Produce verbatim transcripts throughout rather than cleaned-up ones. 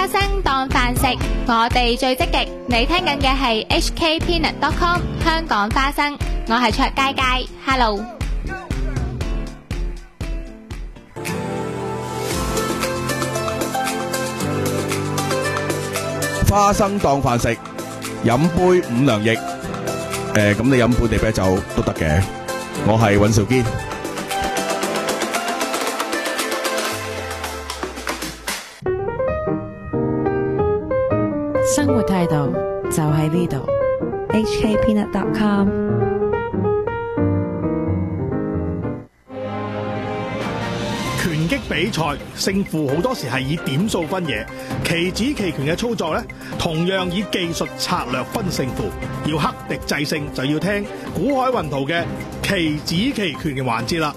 花生當飯食，我哋最積極。你聽緊嘅係 H K Peanut dot com 香港花生，我係卓佳佳 ，Hello。 花生當飯食，飲杯五糧液。誒，咁你飲本地啤酒都得嘅。我係尹兆堅。 生活態度就喺呢度 H K Peanut dot com。 拳擊比賽勝負好多時係以點數分野，棋子棋拳嘅操作呢，同樣以技術策略分勝負。要克敵制勝，就要聽古海雲圖嘅棋子棋拳嘅環節啦。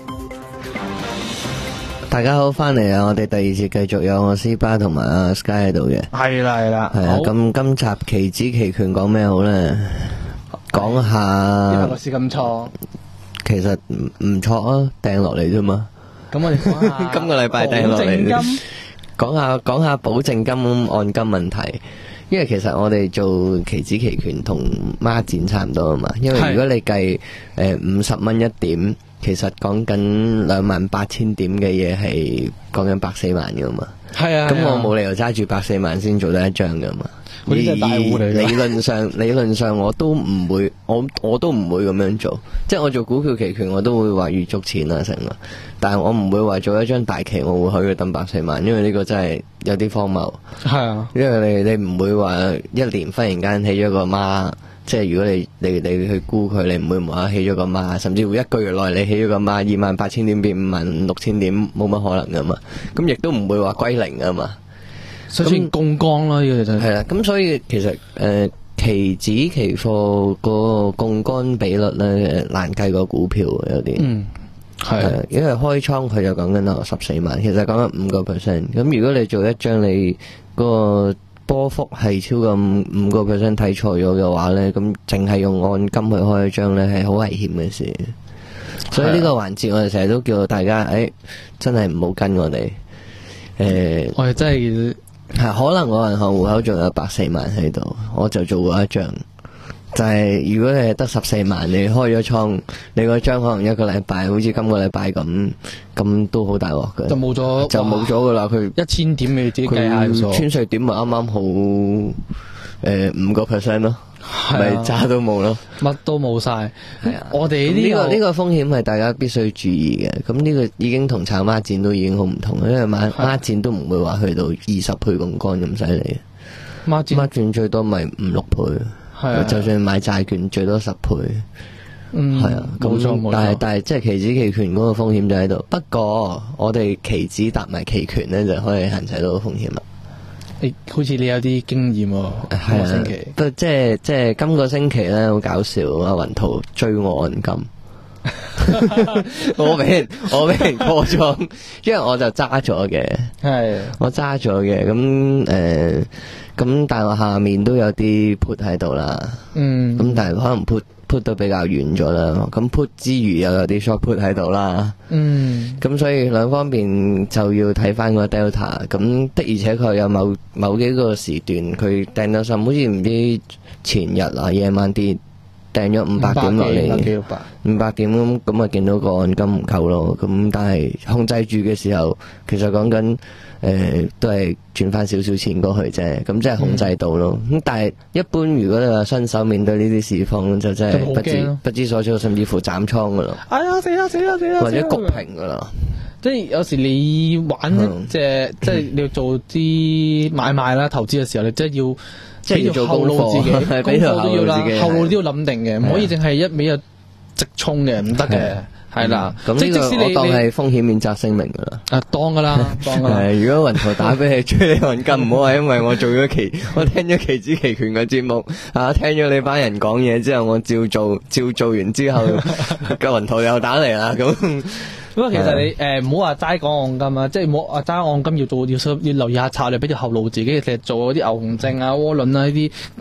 大家好，翻嚟啊！我哋第二節繼續有我斯巴同埋阿 Sky 喺度嘅。 係啦係啦， 係啊。咁今集棋子棋拳講咩好咧？講下。 因為個市咁錯， 其實唔唔錯啊，掟落嚟啫嘛。 咁我哋講下今個禮拜掟落嚟，講下講下保證金按金問題。因為其實我哋做棋子棋拳同孖展差唔多啊嘛。因為如果你計誒五十蚊一點，其實講緊兩萬八千點嘅嘢係講緊百四萬噶嘛。 係啊。 咁我冇理由揸住百四萬先做得一張噶嘛。 嗰啲係大戶嚟嘅。 理論上，理論上我都唔會，我我都唔會咁樣做。即係我做股票期權，我都會話預足錢啊成啊。但係我唔會話做一張大期，我會去等百四萬，因為呢個真係有啲荒謬。 係啊。因為你你唔會話一年忽然間起咗個孖，即係如果你你你去估佢，你唔會無啦啦起咗個孖，甚至乎一個月內你起咗個孖，二萬八千點變五萬六千點，冇乜可能噶嘛。咁亦都唔會話歸零噶嘛。 所以槓桿咯，呢個就係啦。咁所以其實誒期指期貨個槓桿比率咧難計過股票有啲。嗯，係。因為開倉佢就講緊啊十四萬，其實講緊五個 percent。咁如果你做一張你嗰個波幅係超過五個 percent 睇錯咗嘅話咧，咁淨係用按金去開一張咧係好危險嘅事。所以呢個環節我哋成日都叫大家，誒、哎、真係唔好跟我哋。誒、呃， 我哋真係。 係可能我銀行戶口仲有百四萬喺度，我就做過一張。就係、是、如果你係得十四萬，你開咗倉，你嗰張可能一個禮拜，好似今個禮拜咁，咁都好大鑊嘅。 就冇咗， 就冇咗噶啦。佢一千點你自己計下數。 穿稅點咪啱啱好，誒五個 percent 咯。咪渣都冇咯， 乜都冇晒。 係啊， 我哋呢、這個呢、這個風險係大家必須注意嘅。咁呢個已經同炒孖展都已經好唔同，因為孖孖展都唔會話去到二十倍槓桿咁犀利。孖展孖展最多咪五六倍，係啊，就算買債券最多十倍。嗯，係啊，冇錯冇錯。但係但係即係期指期權嗰個風險就喺度。不過我哋期指搭埋期權咧，就可以限制到風險啦。 你好似你有啲經驗喎，今個星期， 不過即係即係今個星期咧好搞笑啊！雲圖追我按金，我俾人我俾人過咗，因為我就揸咗嘅，係我揸咗嘅，咁誒咁，但係我下面都有啲 put 喺度啦，嗯，咁但係可能 put put 得比較遠咗啦，咁 put 之餘又有啲 short put 喺度啦，嗯，咁所以兩方面就要睇翻個 delta，咁的而且確有某某幾個時段佢掟到深，好似唔知前日啊夜晚跌掟咗五百點落嚟，五百點咁咁啊見到個按金唔夠咯，咁但係控制住嘅時候，其實講緊。誒、呃，都係轉翻少少錢過去啫，咁即係控制到咯。咁、嗯、但係一般如果你話新手面對呢啲市況，就真係不知不知所措，甚至乎斬倉噶啦。哎呀，死啦死啦死啦！或者焗平噶啦。即係有時你玩一隻，即係你要做啲買賣啦、投資嘅時候，你真係要即係要做功課， 自己功課都要啦，後路都要諗定嘅，唔可以淨係一味就直衝嘅，唔得嘅。係啦， 咁即使你我當係風險免責聲明噶啦。 啊，當噶啦，當噶啦。係， 如果雲圖打俾你追你按金，唔好話因為我做咗期，我聽咗期指期權嘅節目，啊，聽咗你班人講嘢之後，我照做，照做完之後，個雲圖又打嚟啦。咁不過其實你誒唔好話齋講按金啊，即係唔好話齋按金要做，要要留意下策略，俾條後路自己，其實做嗰啲牛熊證啊、窩輪啊呢啲咁。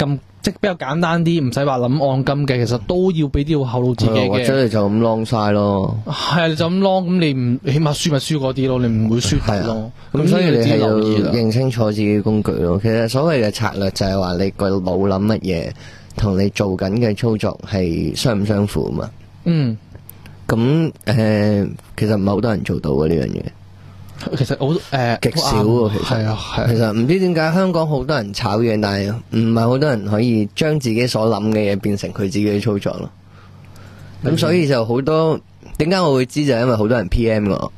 即係比較簡單啲，唔使話諗按金嘅，其實都要俾啲後路自己嘅。 或者你就咁 long 晒咯。 係啊，你就咁 long， 咁你唔起碼輸咪輸嗰啲咯，你唔會輸啲咯。 咁所以你係要認清楚自己工具咯。其實所謂嘅策略就係話你個腦諗乜嘢，同你做緊嘅操作係相唔相符啊嘛。嗯。咁誒、呃，其實唔係好多人做到嘅呢樣嘢。 其實好誒極少喎，其實係啊係。 其實唔知點解香港好多人炒嘢，但係唔係好多人可以將自己所諗嘅嘢變成佢自己嘅操作咯。咁、嗯、所以就好多點解我會知就係因為好多人 P M 我。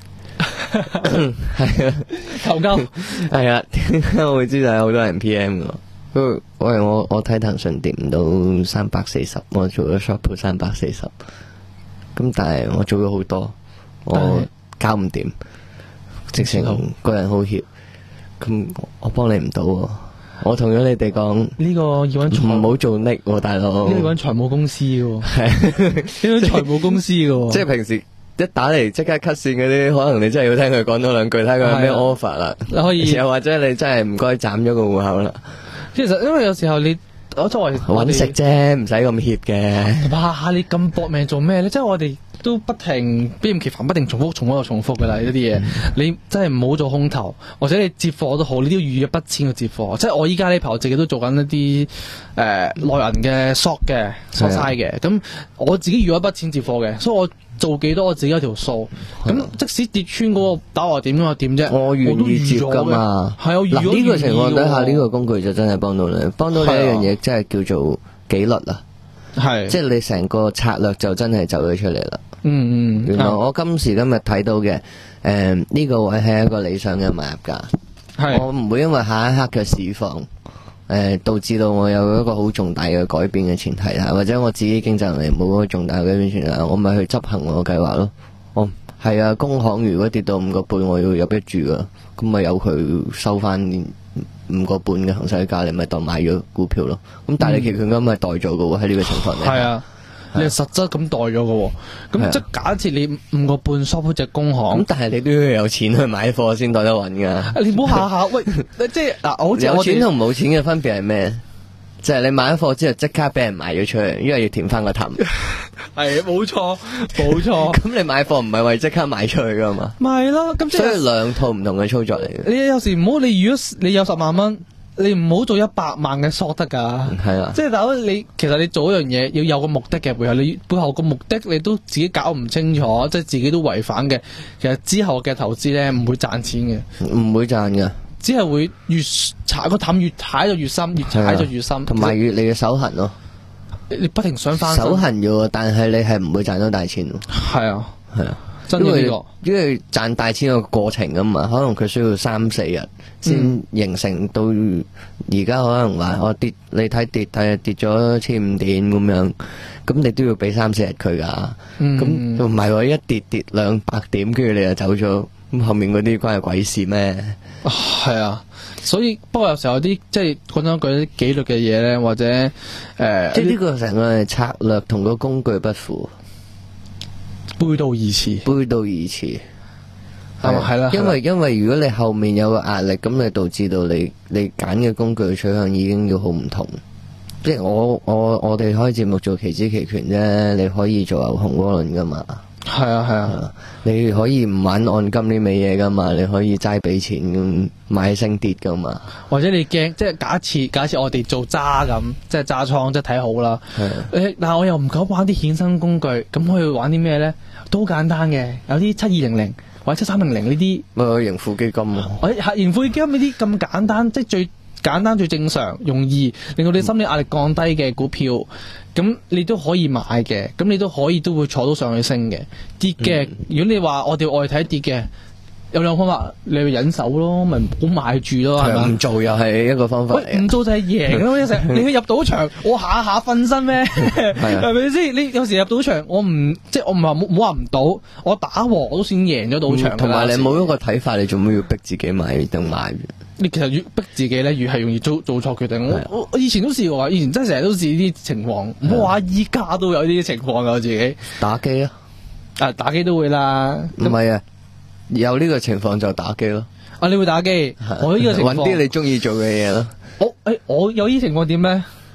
係啊， 求救係啊，點解我會知就係好多人 P M 我。不過喂，我我睇騰訊跌唔到三百四十，我做咗 short 三百四十。咁但係我做咗好多，我搞唔掂。直情個人好怯，咁我幫你唔到喎。我同咗你哋講呢個要揾財唔好做 Nick 喎，大佬。 呢個要揾財務公司嘅喎，係呢個財務公司嘅喎。 即係平時一打嚟即刻 cut 線嗰啲，可能你真係要聽佢講多兩句，睇佢有咩 offer 啦。你可以，又或者你真係唔該斬咗個戶口啦。 其實因為有時候你我作為揾食啫，唔使咁怯嘅。 哇！你咁搏命做咩咧？即係我哋都不停不厭其煩，不停重複、重複又重複嘅啦。呢啲嘢你真係唔好做空頭，或者你接貨都好，你都要預一筆錢去接貨。即係我依家呢排我自己都做緊一啲誒內銀嘅 short 嘅 short side 嘅，咁我自己預一筆錢接貨嘅，所以我做幾多我自己有條數。咁即使跌穿嗰個打我點我點啫？ 我願意接㗎嘛。 係我預咗。 嗱呢個情況底下，呢個工具就真係幫到你，幫到你一樣嘢，即係叫做紀律啊。係，即係你成個策略就真係走咗出嚟啦。嗯嗯，原來我今時今日睇到嘅，誒、呃、呢、這個位係一個理想嘅買入價。係，我唔會因為下一刻嘅市況，誒、呃、導致到我有一個好重大嘅改變嘅前提下，或者我自己經濟能力冇嗰個重大嘅改變前提下，我咪去執行我嘅計劃咯。哦，係啊，工行如果跌到五個半，我要入一注噶，咁咪由佢收翻五個半嘅行使價，你咪當買咗股票咯。咁但係你期權金咪代咗嘅喎，喺呢個情況底下。係啊。你係實質咁代咗嘅，咁即係假設你五個半 short 隻工行，咁但係你都要有錢去買貨先代得穩噶。你唔好下下喂，即係嗱，好似有錢同冇錢嘅分別係咩？就係你買咗貨之後即刻俾人賣咗出去，因為要填翻個氹。係，冇錯，冇錯。咁你買貨唔係為即刻賣出去噶嘛？咪係咯，咁所以兩套唔同嘅操作嚟嘅。你有時唔好，你如果你有十萬蚊。你唔好做一百萬嘅 short 得噶，係啊，即係大佬你其實你做一樣嘢要有個目的嘅背後，你背後個目的你都自己搞唔清楚，即係自己都違反嘅。其實之後嘅投資咧唔會賺錢嘅，唔會賺嘅，只係會越踩個氹越踩就越深，越踩就越深，同埋、啊、越你嘅手痕咯。你不停想翻手痕嘅，但係你係唔會賺到大錢。係啊，係啊。因為因為賺大錢個過程啊嘛，可能佢需要三四日先形成到而家，可能話我跌，你睇跌睇跌咗千五點咁樣，咁你都要俾三四日佢噶，咁唔係話一跌跌兩百點，跟住你就走咗，咁後面嗰啲關係鬼事咩？係啊，所以不過有時候有啲即係講真句啲紀律嘅嘢咧，或者誒，呃、即係呢個成個策略同個工具不符。背道而馳，背道而馳，係係啦，因為因為如果你後面有個壓力，咁你導致到你你揀嘅工具取向已經要好唔同。即係我我我哋開節目做期指期權啫，你可以做牛熊窩輪噶嘛。係啊係啊，你可以唔玩按金呢味嘢噶嘛，你可以齋俾錢咁買升跌噶嘛。或者你驚，即係假設假設我哋做揸咁，即係揸倉，即係睇好啦。誒，但係我又唔敢玩啲衍生工具，咁可以玩啲咩咧？都好簡單嘅，有啲七二零零或者七三零零呢啲，咪盈富基金啊，或者係盈富基金呢啲咁簡單，即係最簡單最正常，容易令到你心理壓力降低嘅股票，咁、嗯、你都可以買嘅，咁你都可以都會坐到上去升嘅。跌嘅，嗯、如果你話我哋外睇跌嘅，有兩個方法，你去忍手咯，咪唔好買住咯，係嘛？唔做又係一個方法。喂，唔做就係贏咯，一成你去入賭場，我下下瞓身咩？係咪先？你有時入賭場，我唔即係我唔話冇冇話唔賭，我打和我都先贏咗賭場。同埋、嗯、你冇一個睇法，你做咩要逼自己買定買？你其實越逼自己咧，越係容易做做錯決定。我我我以前都試過，以前真係成日都試呢啲情況。唔好話依家都有呢啲情況噶，我自己打機啊，啊打機都會啦。唔係啊。有呢個情況就打機咯。啊，你會打機？我呢個情況揾啲你中意做嘅嘢咯。我誒，我有呢情況點咧？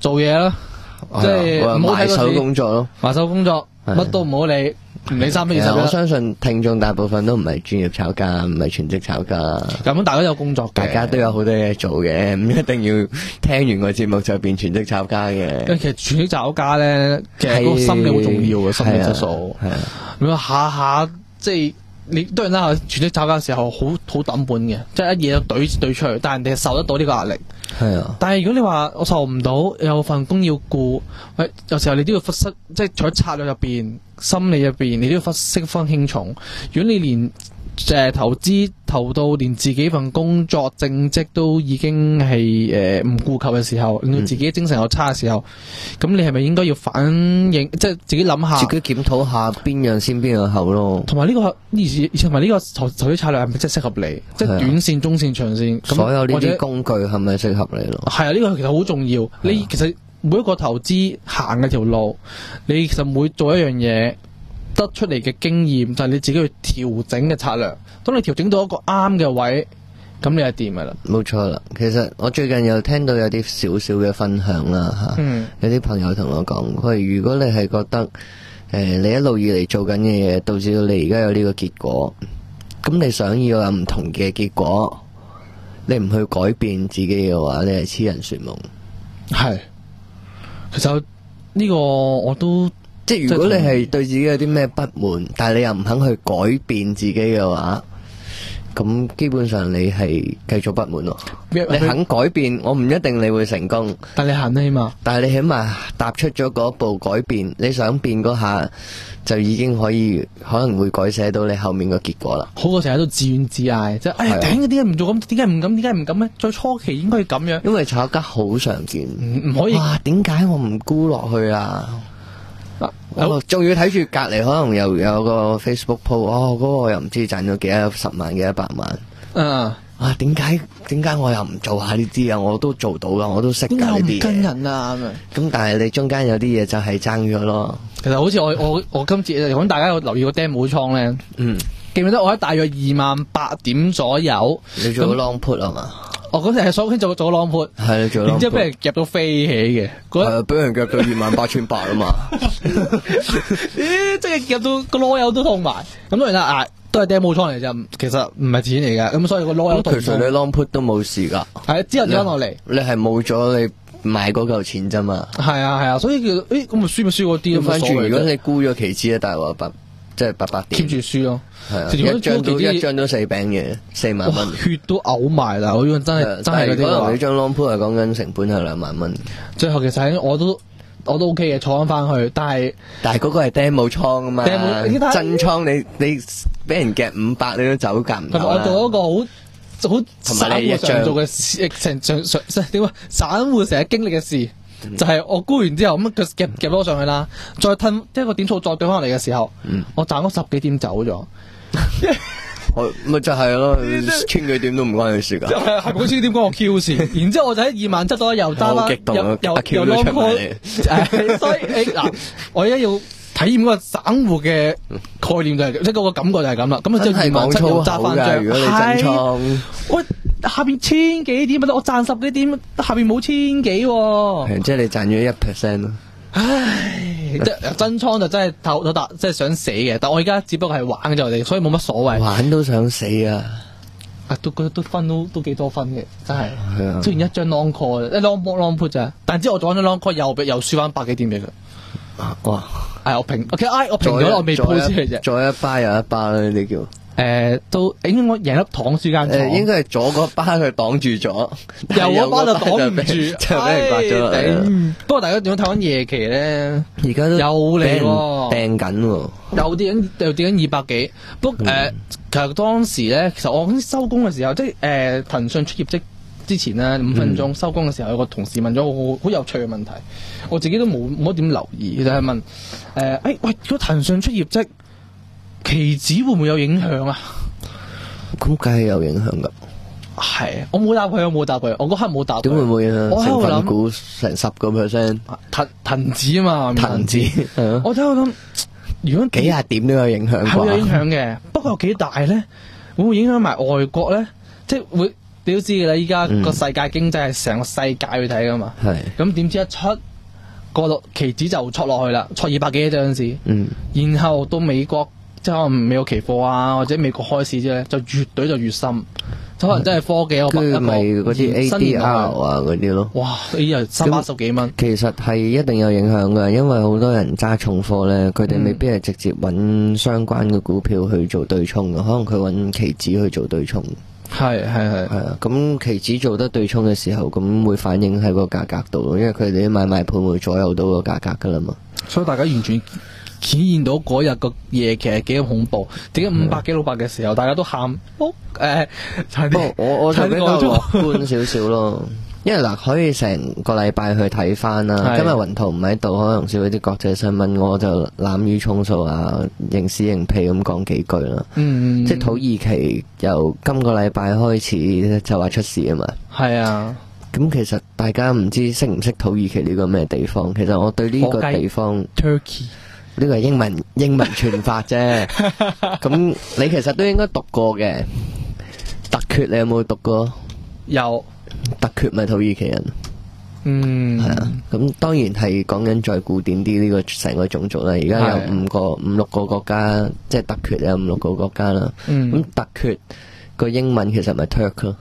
做嘢啦，即係唔好睇埋手個字工作咯， 埋手工作，乜都唔好理，唔理三不二十一。 我相信聽眾大部分都唔係專業炒家，唔係全職炒家。 咁大家有工作嘅， 大家都有好多嘢做嘅，唔一定要聽完個節目就變全職炒家嘅。 其實全職炒家咧，其實個心理好重要嘅，心理質素。 係啊， 你話下下即係你當然啦，全職炒家嘅時候好好抌本嘅，即係一嘢就懟懟出去，但係人哋受得到呢個壓力。 係啊， 但係如果你話我受唔到，有份工要顧，喂，有時候你都要忽失，即係除咗策略入邊、心理入邊，你都要忽識分輕重。如果你連誒、呃、投資投到連自己份工作正職都已經係誒唔顧及嘅時候，令到自己精神又差嘅時候，咁、嗯、你係咪應該要反應，即係自己諗下， 自己檢討下邊樣先邊樣後咯。 同埋呢個而同埋呢個投投資策略係咪真係適合你？即係短線、中線、長線，咁所有呢啲工具係咪適合你咯？ 係啊，呢、這個其實好重要。你其實每一個投資行嘅條路，你其實每做一樣嘢，得出嚟嘅經驗就係、是、你自己去調整嘅策略。當你調整到一個啱嘅位，咁你係掂噶啦。冇錯啦。其實我最近又聽到有啲少少嘅分享啦吓，嗯、有啲朋友同我講，佢話如果你係覺得誒、呃、你一路以嚟做緊嘅嘢導致到你而家有呢個結果，咁你想要有唔同嘅結果，你唔去改變自己嘅話，你係痴人說夢。係，其實呢個我都。即係如果你係對自己有啲咩不滿，但係你又唔肯去改變自己嘅話，咁基本上你係繼續不滿咯。你肯改變，我唔一定你會成功，但係你行得起碼。但係你起碼踏出咗嗰步改變，你想變嗰下就已經可以可能會改寫到你後面個結果啦。好過成日都自怨自艾，即係哎呀頂，點解唔做咁？點解唔咁？點解唔咁咧？最初期應該係咁樣。因為炒家好常見，唔唔可以。哇！點解我唔沽落去啊？我仲要睇住隔籬，可能又有個 Facebook post，哦，嗰、嗰個又唔知賺咗幾多十萬幾一百萬。嗯，啊，點解點解我又唔做下呢啲啊？我都做到噶，我都識噶呢啲嘢。跟人啊咁咁，但係你中間有啲嘢就係爭咗咯。其實好似我我我今次如果大家有留意個 demo 倉咧，嗯，記唔記得我喺大約二萬八點左右，你做咗 long put 啊嘛？我嗰陣係所先做做 long put， 係做 long put， 然之後俾人夾到飛起嘅，係俾人夾到二萬八千八啊嘛，咦，即係夾到個籮柚都痛埋。咁當然啦，啊，都係 demo 倉嚟啫，其實唔係錢嚟噶，咁所以個籮柚痛。其實你 long put 都冇事噶，係之後跌翻落嚟，你係冇咗你買嗰嚿錢啫嘛。係啊係啊，所以叫誒咁咪輸咪輸嗰啲。反轉如果你沽咗期指咧，大話八即係八百點 keep 住輸咯。係啊，一張都一張都四餅嘅，四萬蚊，血都嘔埋啦！我呢個真係真係嗰啲。可能你張 long put 係講緊成本係兩萬蚊。最後其實我都我都 OK 嘅，坐翻翻去，但係但係嗰個係 demo 倉啊嘛，真倉你你俾人夾五百，你都走夾唔到啦。我做一個好好散戶常做嘅事，成常常點啊？散戶成日經歷嘅事。就係我沽完之後咁佢夾夾咗上去啦，再褪一個點數再對翻嚟嘅時候，嗯、我賺咗十幾點走咗，咪就係咯，千幾點都唔關你事噶，係係嗰千幾點關我 Q 事，然之後我就喺二萬七度又揸啦，又又又 long call，所以誒嗱，我而家要體驗嗰個散戶嘅概念就係、是，即係嗰個感覺就係咁啦，咁啊即係二萬七又揸翻張，如果你真倉，喂。下邊千幾點我賺十幾點，下邊冇千幾、哦，即係你賺咗一 percent 咯。唉，即係真倉就真係透到達，即係想死嘅。但我而家只不過係玩嘅啫，我哋所以冇乜所謂。玩都想死啊！啊，都都分都都幾多分嘅，真係。係啊。雖然一張 long call，一 long long put 咋，但之後我做咗張 long call 又又輸翻百幾點俾佢。哇！係我平，OK，我平咗，我未鋪出嚟啫。再一巴又一巴啦，呢啲叫。誒、呃，都應該贏粒糖輸間廠。誒、呃，應該係左嗰巴佢擋住咗，右嗰巴就擋唔住，就俾人刮咗啦。不過大家點樣睇翻夜期咧？而家都又嚟掟緊，又跌緊，又跌緊二百幾。不過誒、呃，其實當時咧，其實我收工嘅時候，即係誒騰訊出業績之前咧五分鐘收工嘅時候，有個同事問咗我好有趣嘅問題，我自己都冇冇乜點留意，就係、是、問誒，誒、呃，喂，如果騰訊出業績？期指會唔會有影響啊？咁梗係有影響噶。係，我冇答佢，我冇答佢，我嗰刻冇答佢。點會唔會影響？我成份股成十個 percent，騰騰指啊嘛，騰指。我睇我諗，如果幾廿點都有影響，係會有影響嘅。不過有幾大咧？會唔會影響埋外國咧？即係會你都知㗎啦，依家個世界經濟係成個世界去睇㗎嘛。 係。 咁點知一出個落期指就戳落去啦，戳二百幾嗰陣時。 嗯。 然後到美國即係可能美國期貨啊，或者美國開市之後咧，就越懟就越深。可能真係科技，我跟住咪嗰啲 A D R 啊嗰啲咯。 哇！呢又三百十幾蚊。 其實係一定有影響㗎，因為好多人揸重貨咧，佢哋未必係直接揾相關嘅股票去做對沖嘅，可能佢揾期指去做對沖。 係係係。 係啊，咁期指做得對沖嘅時候，咁會反映喺個價格度咯，因為佢哋啲買賣盤會左右到個價格㗎啦嘛。 所以大家完全顯現到嗰日個夜期係幾咁恐怖，點解五百幾六百嘅時候，大家都喊，哦誒， 不過我我就比較樂觀少少咯，因為嗱可以成個禮拜去睇翻啦。今日雲圖唔喺度，可能少啲國際新聞，我就濫竽充數啊，認屎認屁咁講幾句啦。 嗯， 即係土耳其由今個禮拜開始就話出事啊嘛。 係啊。 咁其實大家唔知識唔識土耳其呢個咩地方？其實我對呢個地方 Turkey。 呢個係英文英文傳法啫，咁你其實都應該讀過嘅。突厥你有冇讀過？ 有。 突厥咪土耳其人。 嗯。 係啊，咁當然係講緊再古典啲呢個成個種族啦。而家有五個五六個國家，即係突厥有五六個國家啦。 嗯。 咁突厥個英文其實咪 Turk 咯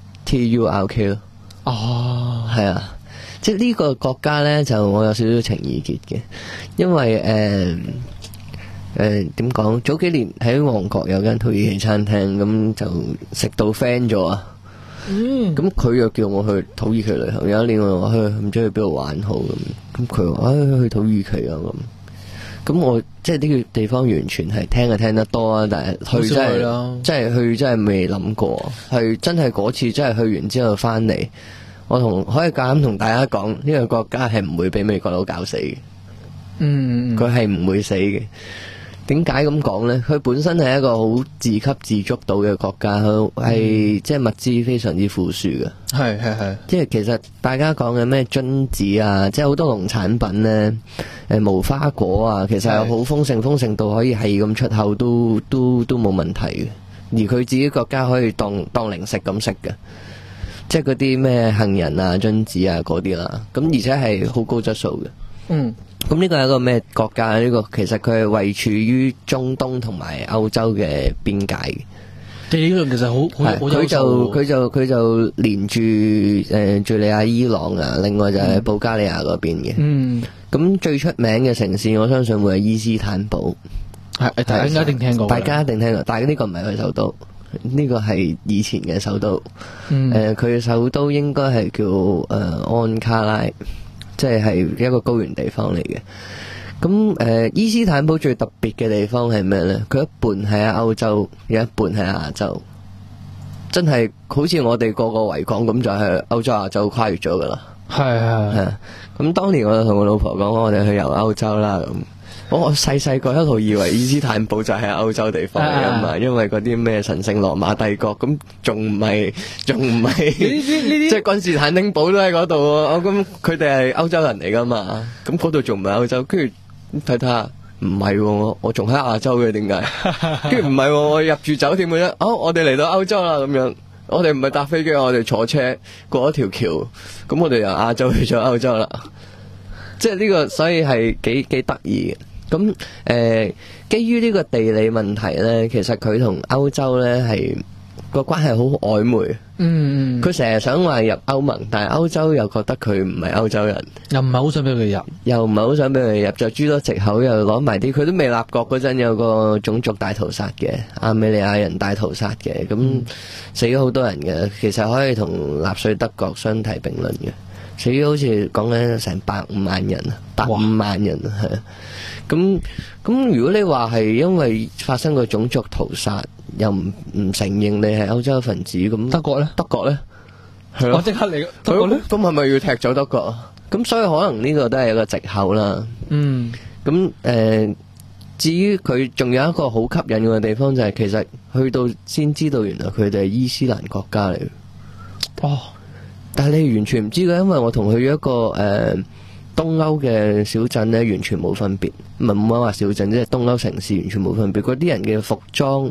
，T U R K 咯。 哦。 係啊。即係呢個國家呢，就我有少少情意結嘅，因為誒誒點講？早幾年喺旺角有間土耳其餐廳，咁就食到 friend 咗啊！嗯，咁佢又叫我去土耳其旅行。有一年我話去唔知去邊度玩好咁，咁佢話誒去土耳其啊咁。咁我即係呢個地方完全係聽就聽得多啊，但係去真係真係去真係未諗過，係真係嗰次真係去完之後翻嚟。我同可以夠膽同大家講，呢、這個國家係唔會俾美國佬搞死嘅。嗯，佢係唔會死嘅。點解咁講呢？佢本身係一個好自給自足到嘅國家，佢係即係物資非常之富庶嘅。 係係係。即係其實大家講嘅咩榛子啊，即係好多農產品呢，誒無花果啊，其實係好豐盛，豐盛到可以係咁出口都都都冇問題嘅。而佢自己國家可以當當零食咁食嘅。即係嗰啲咩杏仁啊、榛子啊嗰啲啦，咁而且係好高質素嘅。嗯，咁呢個係一個咩國家？呢、這個其實佢係位處於中東同埋歐洲嘅邊界嘅。 地理上其實好好好優秀。佢就佢就佢就連住誒敘利亞、伊朗啊，另外就係保加利亞嗰邊嘅。嗯，咁最出名嘅城市，我相信會係伊斯坦堡。 係，大家一定聽過。 大家一定聽過，但係呢個唔係佢首都。呢個係以前嘅首都，誒佢嘅首都應該係叫誒、呃、安卡拉，即係係一個高原地方嚟嘅。咁誒、呃、伊斯坦堡最特別嘅地方係咩呢？佢一半係喺歐洲，有一半喺亞洲，真係好似我哋個個維港咁，就係歐洲亞洲跨越咗噶啦。係係係。咁當年我就同我老婆講，我哋去遊歐洲啦咁。我細細個一路以為伊斯坦堡就係歐洲地方嚟噶嘛，因為嗰啲咩神聖羅馬帝國，咁仲唔係仲唔係即係君士坦丁堡都喺嗰度喎。咁佢哋係歐洲人嚟噶嘛，咁嗰度仲唔係歐洲？跟住睇睇下，唔係我我仲喺亞洲嘅，點解？跟住唔係我入住酒店嘅啫。哦，我哋嚟到歐洲啦，咁樣我哋唔係搭飛機，我哋坐車過一條橋，咁我哋由亞洲去咗歐洲啦。即係呢個，所以係幾幾得意嘅。咁誒、呃，基於呢個地理問題咧，其實佢同歐洲咧係個關係好曖昧。嗯，佢成日想話入歐盟，但係歐洲又覺得佢唔係歐洲人， 又唔係好想俾佢入， 又唔係好想俾佢入，就諸多藉口，又攞埋啲佢都未立國嗰陣有個種族大屠殺嘅，亞美尼亞人大屠殺嘅，咁、嗯、死咗好多人嘅，其實可以同納粹德國相提並論嘅，死咗好似講緊成百五萬人啊，百五萬人啊，係。咁咁，如果你話係因為發生個種族屠殺，又唔唔承認你係歐洲分子，咁德國咧？德國咧？係咯，我即刻嚟。德國咧？咁係咪要踢走德國啊？咁所以可能呢個都係一個藉口啦。嗯。咁誒、呃，至於佢仲有一個好吸引嘅地方，就係其實去到先知道原來佢哋係伊斯蘭國家嚟。哦。但係你完全唔知嘅，因為我同佢一個誒。呃東歐嘅小鎮呢，完全冇分別，唔係唔係話小鎮，即係東歐城市完全冇分別。嗰啲人嘅服裝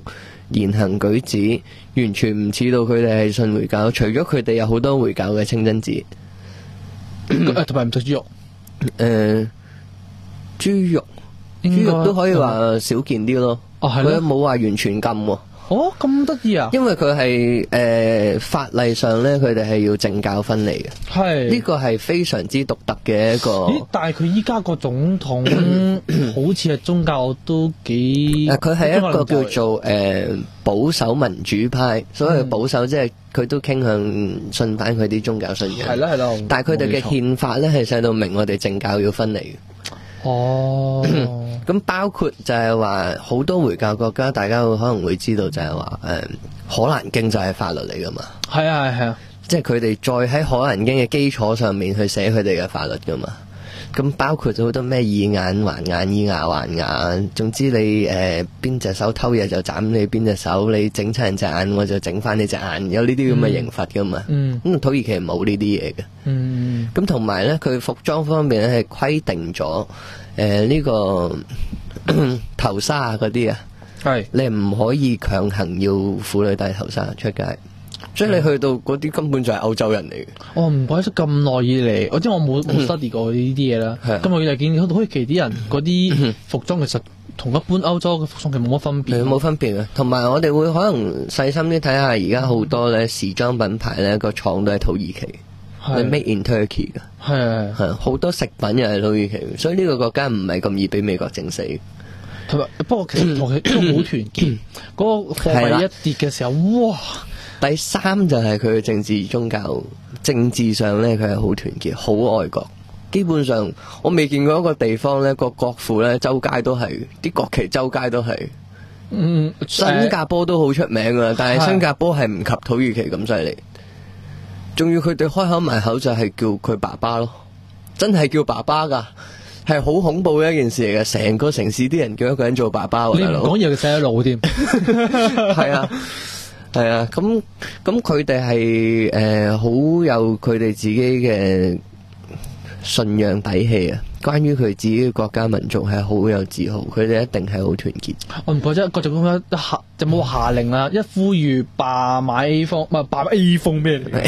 言行舉止完全唔似到佢哋係信回教，除咗佢哋有好多回教嘅清真寺， 同埋唔食豬肉。 誒、呃，豬肉，豬肉都可以話少見啲咯。哦，係佢冇話完全禁喎。 哦，咁得意啊！ 因為佢係誒法例上咧，佢哋係要政教分離嘅。係呢個係非常之獨特嘅一個。 咦？但係佢依家個總統好似係宗教都幾。 佢係一個叫做誒、呃、保守民主派，所謂保守即係佢都傾向信翻佢啲宗教信仰。係咯係咯。但係佢哋嘅憲法咧係寫到明，我哋政教要分離嘅。哦，咁包括就係話好多回教國家，大家會可能會知道就係話誒《可蘭經》就係法律嚟噶嘛。係啊係啊，即係佢哋再喺《可蘭經》嘅基礎上面去寫佢哋嘅法律噶嘛。咁包括咗好多咩以眼還眼，以牙還牙，總之你誒邊隻手偷嘢就斬你邊隻手，你整親人隻眼我就整翻你隻眼，有呢啲咁嘅刑罰噶嘛。嗯，咁土耳其係冇呢啲嘢嘅。嗯，咁同埋咧，佢服裝方面咧係規定咗誒呢個頭紗啊嗰啲啊，係你唔可以強行要婦女戴頭紗出街。所以你去到嗰啲根本就係歐洲人嚟嘅。哦，唔怪得咁耐以嚟，我知我冇冇 study 過呢啲嘢啦。咁我就見到土耳其啲人嗰啲服裝其實同一般歐洲嘅服裝其實冇乜分別。冇分別嘅。同埋我哋會可能細心啲睇下，而家好多咧時裝品牌咧個廠都係土耳其，係 made in Turkey 嘅。係係好多食品又係土耳其，所以呢個國家唔係咁易俾美國整死。同埋不過其實同佢都好團結。嗰個貨幣一跌嘅時候，哇！第三就係佢嘅政治宗教，政治上咧佢係好團結，好愛國。基本上我未見過一個地方咧個國父咧周街都係，啲國旗周街都係。嗯，新加坡都好出名噶，但係新加坡係唔及土耳其咁犀利。仲要佢哋開口埋口就係叫佢爸爸咯，真係叫爸爸噶，係好恐怖嘅一件事嚟嘅。成個城市啲人叫一個人做爸爸，你唔講嘢佢洗咗腦添。係啊。係啊，咁咁佢哋係誒好有佢哋自己嘅信仰底氣啊！關於佢自己嘅國家民族係好有自豪，佢哋一定係好團結。我唔覺得國際公司一下就冇下令啦，一呼籲罷買 A 風，唔係罷買 A 風咩嚟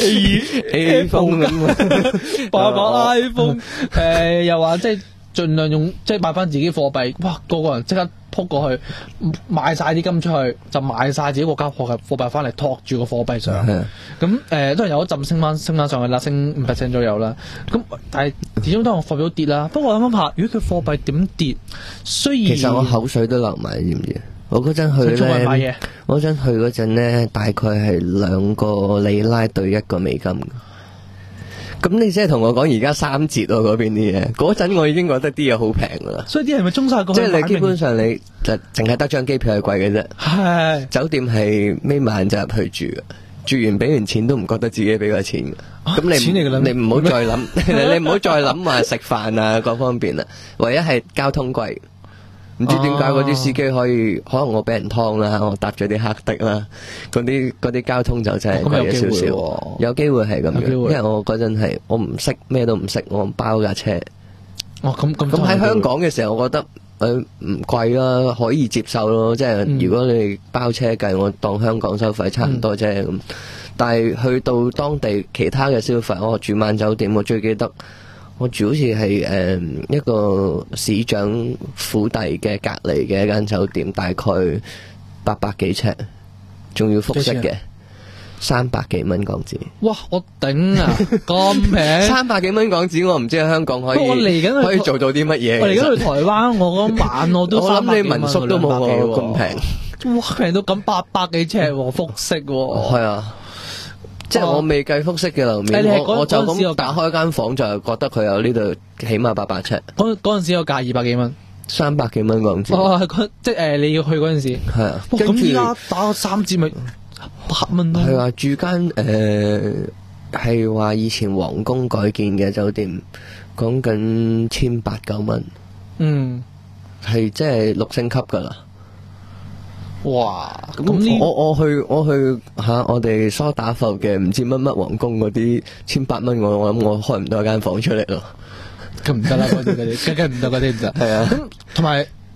？A A 風咁，罷買 iPhone，誒又話即係盡量用即係買翻自己貨幣，哇！個個人即刻撲過去買晒啲金出去，就買晒自己國家貨幣貨幣翻嚟托住個貨幣上。咁誒、呃、都係有一陣升翻升翻上去啦，升五 percent 左右啦。咁但係始終都係貨幣都跌啦。不過我諗諗下，如果佢貨幣點跌，雖然其實我口水都流埋，知唔知？我嗰陣去咧，我嗰陣去嗰陣咧，大概係兩個里拉對一個美金。咁你即係同我講而家三折喎，嗰邊啲嘢，嗰陣我已經覺得啲嘢好平噶啦。所以啲人咪中晒過去。即係你基本上你就淨係得張機票係貴嘅啫。係。酒店係眯埋眼就入去住嘅，住完俾完錢都唔覺得自己俾過錢嘅。咁你錢嚟㗎啦，你唔好再諗，你唔好再諗話食飯啊各方面啦，唯一係交通貴。唔知點解嗰啲司機可以，可能我俾人劏啦，我搭咗啲黑的啦，嗰啲嗰啲交通就真係貴咗少少，有機會係咁樣，因為我嗰陣係我唔識咩都唔識，我包架車。哦，咁咁咁喺香港嘅時候，我覺得誒唔貴啦，可以接受咯。即係如果你包車計，我當香港收費差唔多啫咁。但係去到當地其他嘅消費，我住晚酒店，我最記得。我住好似係誒一個市長府邸嘅隔離嘅一間酒店，大概八百幾尺，仲要複式嘅，三百幾蚊港紙。哇！我頂啊，咁平！三百幾蚊港紙，我唔知喺香港可以我嚟緊可以做到啲乜嘢。我嚟緊去台灣，我嗰晚我都我諗你民宿都冇我咁平。哇！平到咁八百幾尺喎，複式喎。係啊。即係我未計複式嘅樓面，我我就咁打開間房就覺得佢有呢度起碼八百尺。嗰嗰陣時有價二百幾蚊，三百幾蚊港紙。哦，即係誒你要去嗰陣時。係啊。咁依家打個三折咪百蚊咯。係啊，住間誒係話以前皇宮改建嘅酒店，講緊千八九蚊。嗯。係即係六星級噶啦。哇！咁我我去我去吓、啊、我哋梳打埠嘅唔知乜乜皇宮嗰啲千八蚊，我我諗我開唔到一間房出嚟咯。咁唔得啦，嗰啲嗰啲，梗係唔得嗰啲唔得。係啊。咁同埋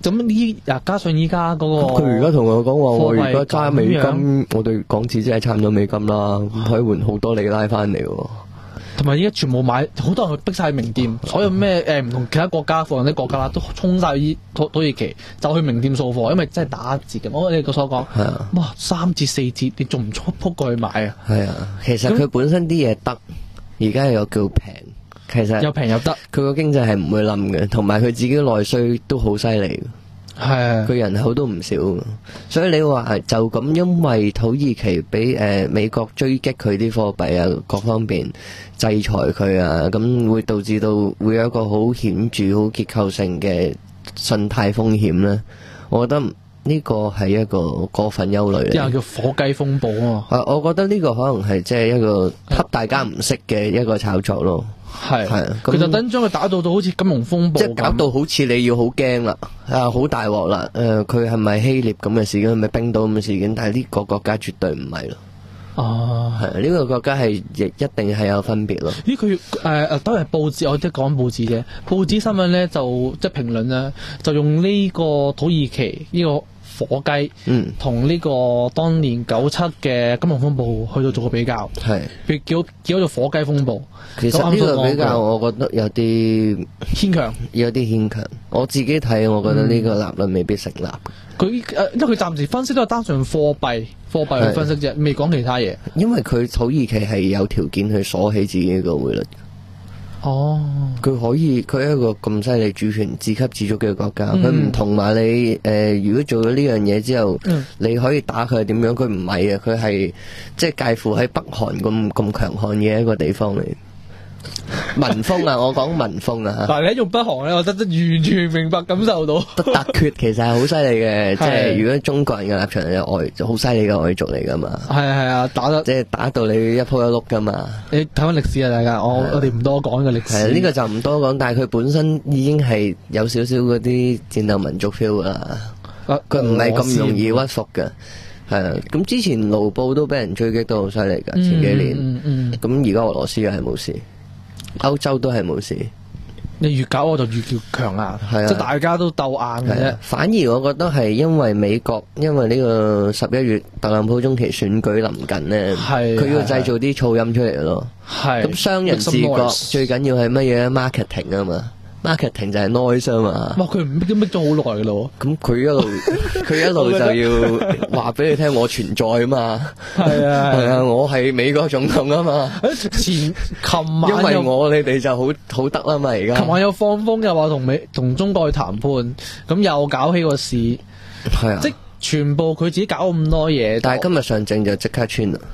咁依啊加上依家嗰個， 佢而家同我講話，我而家揸美貨幣咁金，我哋港紙真係差唔多美金啦，咁可以換好多里拉翻嚟喎。 同埋依家全部買，好多人去逼晒名店，所有咩誒唔同其他國家、附近啲國家啦，都衝晒依土土耳其，就去名店掃貨，因為真係打折嘅。我哋個所講， 係啊， 哇三折四折，你仲唔速撲過去買啊？ 係啊，其實佢本身啲嘢得，而家又叫平，其實又平又得， 佢個經濟係唔會冧嘅，同埋佢自己內需都好犀利。 係啊， 佢人口都唔少，所以你話就咁，因為土耳其俾誒、呃、美國追擊佢啲貨幣啊，各方面制裁佢啊，咁會導致到會有一個好顯著、好結構性嘅信貸風險咧。我覺得呢個係一個過分憂慮嚟。 啲人叫火雞風暴啊嘛。 啊，我覺得呢個可能係即係一個恰大家唔識嘅一個炒作咯。 係，佢就等將佢打到到好似金融風暴， 即係搞到好似你要好驚啦，啊好大鑊啦，誒佢係咪希臘咁嘅事件，係咪冰島咁嘅事件？但係呢個國家絕對唔係咯。哦，係呢個國家係亦一定係有分別咯。 呢佢誒誒都係報紙，我即係講報紙啫。報紙新聞咧就即係評論咧，就用呢個土耳其呢個火雞，嗯，同呢個當年九七嘅金融風暴去到做個比較，係，佢叫叫做火雞風暴。 其實呢個比較，我覺得有啲牽強， 有啲牽強。我自己睇，我覺得呢個立論未必成立。 佢誒、呃，因為佢暫時分析都係單純貨幣貨幣去分析啫，未講其他嘢。 因為佢土耳其係有條件去鎖起自己個匯率。哦，佢可以，佢係一個咁犀利主權自給自足嘅國家，佢唔、嗯、同埋你誒、呃，如果做咗呢樣嘢之後，嗯、你可以打佢係點樣？佢唔係啊，佢係即係介乎喺北韓咁咁強悍嘅一個地方嚟。民風啊，我講民風啊。 嗱，你一用北韓咧，我覺得完全明白感受到。 突厥其實係好犀利嘅，即係如果中國人嘅立場係外，就好犀利嘅外族嚟噶嘛。係啊係啊，打得即係打到你一鋪一碌噶嘛。你睇翻歷史啊，大家，我我哋唔多講呢個歷史。係呢、呢個就唔多講，但係佢本身已經係有少少嗰啲戰鬥民族 feel 啦。佢唔係咁容易屈服嘅。係啊，咁之前盧布都俾人追擊都好犀利噶，前幾年。嗯嗯。咁而家俄羅斯又係冇事。歐洲都係冇事， 你越搞我就越叫強硬，啊、即係大家都鬥硬嘅啫、啊。 反而我覺得係因為美國，因為呢個十一月特朗普中期選舉臨近呢，佢要製造啲噪音出嚟咯。係咁商人自覺最緊要係乜嘢 marketing 啊嘛。marketing 就係 noise 啊嘛， 哇！佢唔搣都搣咗好耐噶咯， 咁佢一路佢一路就要話俾你聽我存在啊嘛，係啊係啊，我係美國總統啊嘛， 前琴晚因為我你哋就好好得啦嘛，而家琴晚有放風又話同美同中國去談判，咁又搞起個市，係啊，即全部佢自己搞咁多嘢， 但係今日上證就即刻穿啦。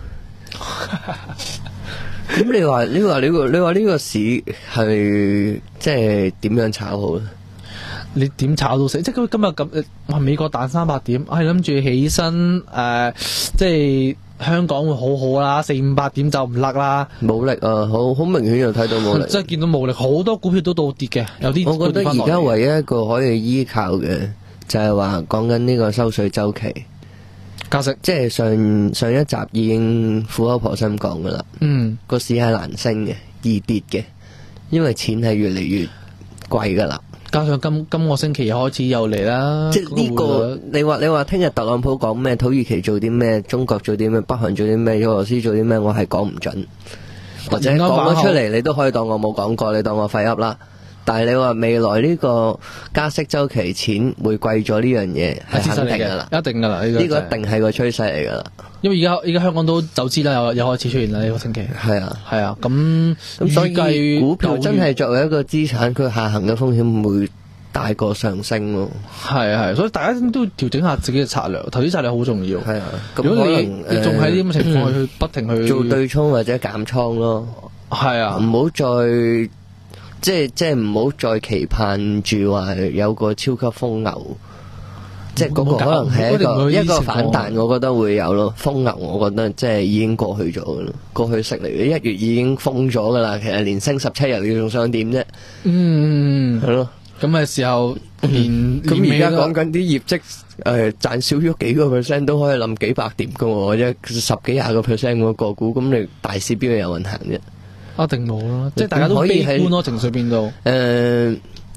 咁你話你話呢個你話呢個市係即係點樣炒好咧？ 你點炒到死？即係今日咁，哇！美國彈三百點，係諗住起身誒、呃，即係香港會好好啦，四五百點就唔甩啦。 冇力啊，好好明顯就睇到冇力。 即係見到冇力，好多股票都倒跌嘅，有啲。 我覺得而家唯一一個可以依靠嘅就係話講緊呢個收水周期。價值即係上上一集已經苦口婆心講噶啦，嗯，個市係難升嘅，易跌嘅，因為錢係越嚟越貴噶啦。 加上今今個星期又開始又嚟啦， 即係呢個你話你話聽日特朗普講咩，土耳其做啲咩，中國做啲咩，北韓做啲咩，俄羅斯做啲咩，我係講唔準，或者講咗出嚟，你都可以當我冇講過，你當我廢噏啦。但係你話未來呢個加息周期錢會貴咗呢樣嘢係肯定噶啦， 一定噶啦，呢、 這個一定係個趨勢嚟噶啦。 因為而家而家香港都走資啦，又又開始出現啦呢、這個星期。 係啊係啊，咁咁所以股票真係作為一個資產，佢下行嘅風險會大過上升咯。 係係，所以大家都調整下自己嘅策略，投資策略好重要。係啊， 如果你你仲喺呢啲情況去、嗯、不停去做對沖或者減倉咯。係啊，唔好再。即係即係唔好再期盼住話有個超級瘋牛，即係嗰個可能係一個一個反彈，我覺得會有咯。瘋牛我覺得即係已經過去咗噶啦，過去式嚟嘅，一月已經封咗噶啦。其實連升十七日你仲想點啫？嗯，係咯。 咁嘅時候連咁而家講緊啲業績誒賺少咗幾個 percent 都可以冧幾百點噶喎，或者十幾廿個 percent 嗰個股，咁你大市邊度有運行啫？ 一定冇咯，即係大家都悲觀咯，情緒變到。誒、 呃，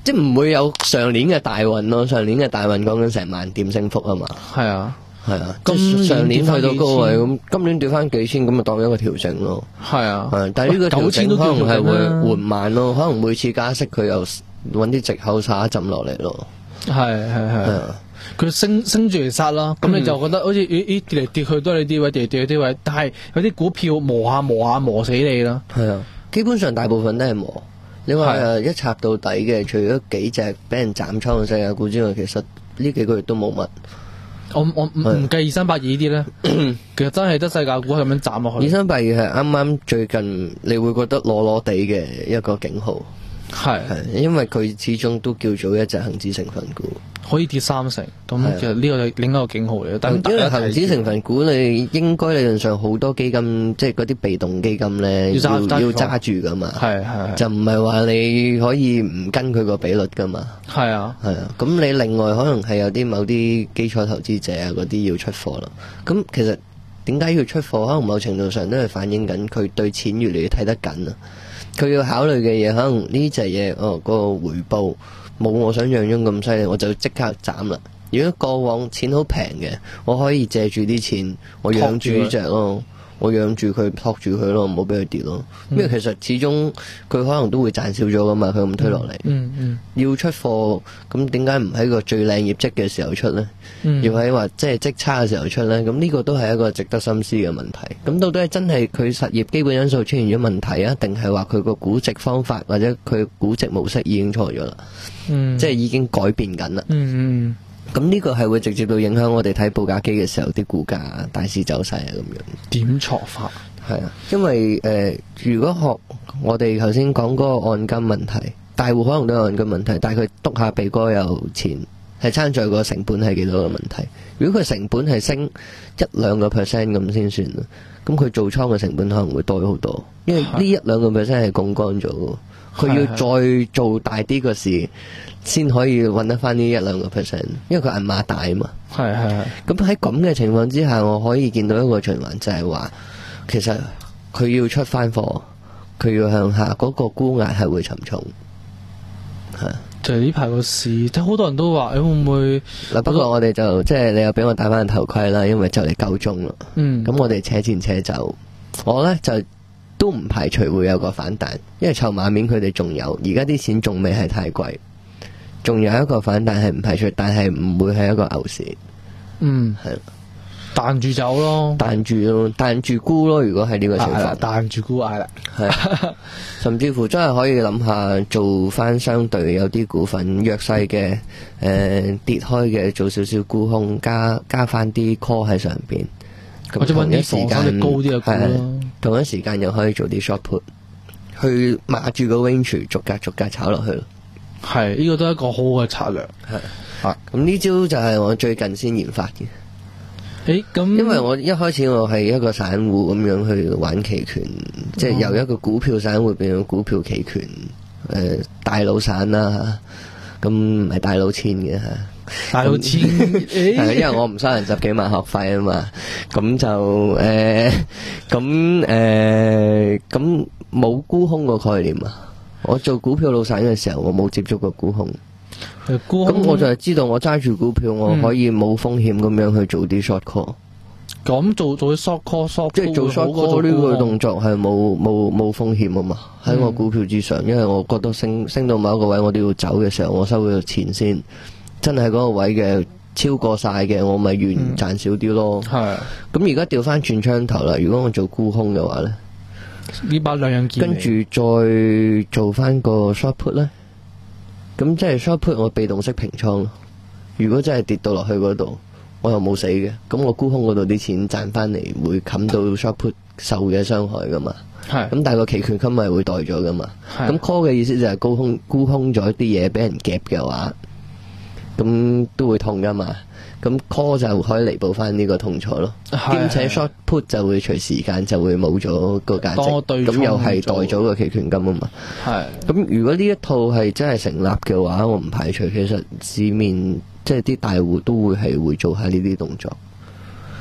即係唔會有上年嘅大運咯。上年嘅大運講緊成萬點升幅啊嘛。 係啊。 係啊，咁上年去到高位，咁今年掉翻幾千，咁咪當一個調整咯。 係啊， 係，但係呢個調整可能係會緩慢咯，可能每次加息佢又揾啲藉口撒一浸落嚟咯。 係係係，佢升升住嚟殺啦，咁你就覺得好似咦咦跌嚟跌去都係呢啲位，跌嚟跌去啲位，但係有啲股票磨下磨下磨死你啦。 係啊，基本上大部分都係磨。你話誒一插到底嘅，除咗幾隻俾人斬倉嘅世界股之外，其實呢幾個月都冇乜。 我我唔唔計二三八二呢啲咧，其實真係得世界股咁樣斬落去。 二三八二係啱啱最近你會覺得攞攞地嘅一個警號， 係係因為佢始終都叫做一隻恒指成分股， 可以跌三成，咁其實呢個係另一個警號嚟嘅。但因為恒指成分股你應該理論上好多基金，即係嗰啲被動基金咧，要要揸住噶嘛，係係就唔係話你可以唔跟佢個比率噶嘛，係啊係啊。咁你另外可能係有啲某啲基礎投資者啊嗰啲要出貨啦。咁其實點解要出貨？可能某程度上都係反映緊佢對錢越嚟越睇得緊啊。佢要考慮嘅嘢，可能呢隻嘢哦，嗰個回報冇我想象中咁犀利，我就即刻斬啦。如果過往錢好平嘅，我可以借住啲錢，我養住呢隻咯，我養住佢，托住佢咯，唔好俾佢跌咯。因為其實始終佢可能都會賺少咗噶嘛，佢咁推落嚟。嗯嗯，要出貨，咁點解唔喺個最靚業績嘅時候出呢？嗯、要喺話即係績差嘅時候出呢？咁呢個都係一個值得深思嘅問題。咁到底係真係佢實業基本因素出現咗問題啊，定係話佢個估值方法或者佢估值模式已經錯咗啦？嗯、即係已經改變緊啦。嗯嗯。咁呢個係會直接到影響我哋睇報價機嘅時候啲股價、大市走勢啊咁樣。點錯法？係啊，因為誒、呃，如果學我哋頭先講嗰個按金問題，大戶可能都有按金問題，但係佢篤下鼻哥有錢，係參在個成本係幾多嘅問題。如果佢成本係升一兩個 percent 咁先算啦，咁佢做倉嘅成本可能會多好多，因為呢一兩個 percent 係槓桿咗，佢要再做大啲個事。先可以揾得翻呢一兩個 percent，因為佢銀碼大啊嘛。係係係。咁喺咁嘅情況之下，我可以見到一個循環，就係話其實佢要出翻貨，佢要向下，嗰、那個沽壓係會沉重。係。就係呢排個市，即係好多人都話，你會唔會？嗱，不過我哋就即係你又俾我戴翻頭盔啦，因為就嚟夠鐘啦。嗯。咁我哋且戰且走，我咧就都唔排除會有個反彈，因為籌碼面佢哋仲有，而家啲錢仲未係太貴。仲有一個反彈係唔排除，但係唔會係一個牛市。嗯，係彈住走咯，彈住咯，彈住沽咯。如果係呢個情況，彈住沽嗌啦，係甚至乎真係可以諗下做翻相對有啲股份弱勢嘅，誒、呃、跌開嘅，做少少沽空，加加翻啲 call 喺上邊。或者揾啲時間高啲嘅股咯，同一時間又可以做啲 short put，去碼住個 range，逐格逐格炒落去咯。係，呢、這個都係一個好好嘅策略。係，啊，咁呢招就係我最近先研發嘅。誒，咁因為我一開始我係一個散戶咁樣去玩期權，哦、即係由一個股票散戶變成股票期權，誒、呃，大佬散啦，咁唔係大佬錢嘅吓。大佬錢，係因為我唔收人十幾萬學費啊嘛，咁就誒，咁誒，咁冇沽空個概念啊。我做股票老散嘅時候，我冇接觸過沽空，咁我就係知道我揸住股票，我可以冇風險咁樣去做啲 short call。咁、嗯、做做啲 short call，short 即係做 short call 呢個動作係冇冇冇風險啊嘛？喺我股票之上，因為我覺得升升到某一個位，我都要走嘅時候，我收佢錢先。真係嗰個位嘅超過晒嘅，我咪願賺少啲咯。係、嗯。咁而家調翻轉槍頭啦，如果我做沽空嘅話咧？呢把兩樣件，跟住再做翻個 short put 咧，咁即係 short put 我被動式平倉咯。如果真係跌到落去嗰度，我又冇死嘅，咁我沽空嗰度啲錢賺翻嚟會冚到 short put 受嘅傷害噶嘛。係。咁但係個期權金咪會袋咗噶嘛。係。咁 call 嘅意思就係沽空沽空咗啲嘢俾人夾嘅話，咁都會痛噶嘛。咁 call 就可以彌補翻呢個痛楚咯，兼且 short put 就會隨時間就會冇咗個價值，咁又係代咗個期權金啊嘛。係，咁如果呢一套係真係成立嘅話，我唔排除其實市面即係啲大戶都會係會做下呢啲動作。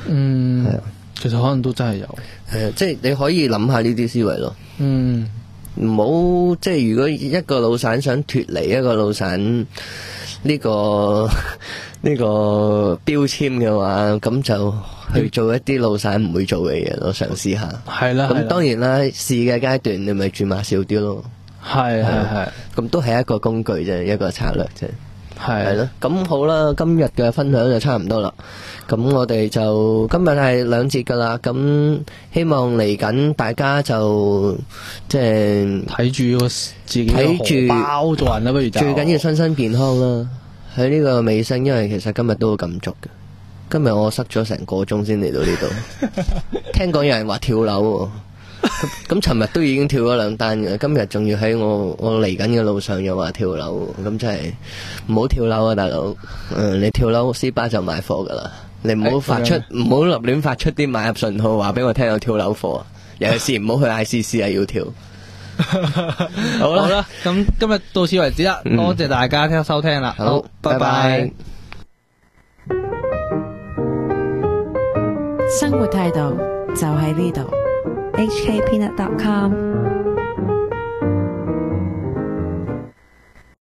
嗯，係啊，其實可能都真係有。誒，即係你可以諗下呢啲思維咯。嗯。 唔好即係如果一個老散想脫離一個老散呢、呢個呢個標籤嘅話，咁就去做一啲老散唔會做嘅嘢咯，嘗試下。係啦，咁當然啦，試嘅階段你咪轉碼少啲咯。係係係，咁都係一個工具啫，一個策略啫。係係咯，咁好啦，今日嘅分享就差唔多啦。咁我哋就今日係兩節噶啦，咁希望嚟緊大家就即係睇住個自己睇住包做人啦，不如就最緊要身心健康啦。喺呢個尾聲，因為其實今日都好感觸嘅。今日我塞咗成個鐘先嚟到呢度，聽講有人話跳樓，咁尋日都已經跳咗兩單嘅，今日仲要喺我我嚟緊嘅路上又話跳樓，咁真係唔好跳樓啊，大佬！嗯，你跳樓 C 巴就買貨噶啦，你唔好發出唔好立亂發出啲買入信號，話俾我聽有跳樓貨，尤其是唔好去 I C C 啊，要跳。好啦，咁今日到此為止啦，多謝大家聽收聽啦，好，拜拜。 生活態度就喺呢度。 H K Peanut dot com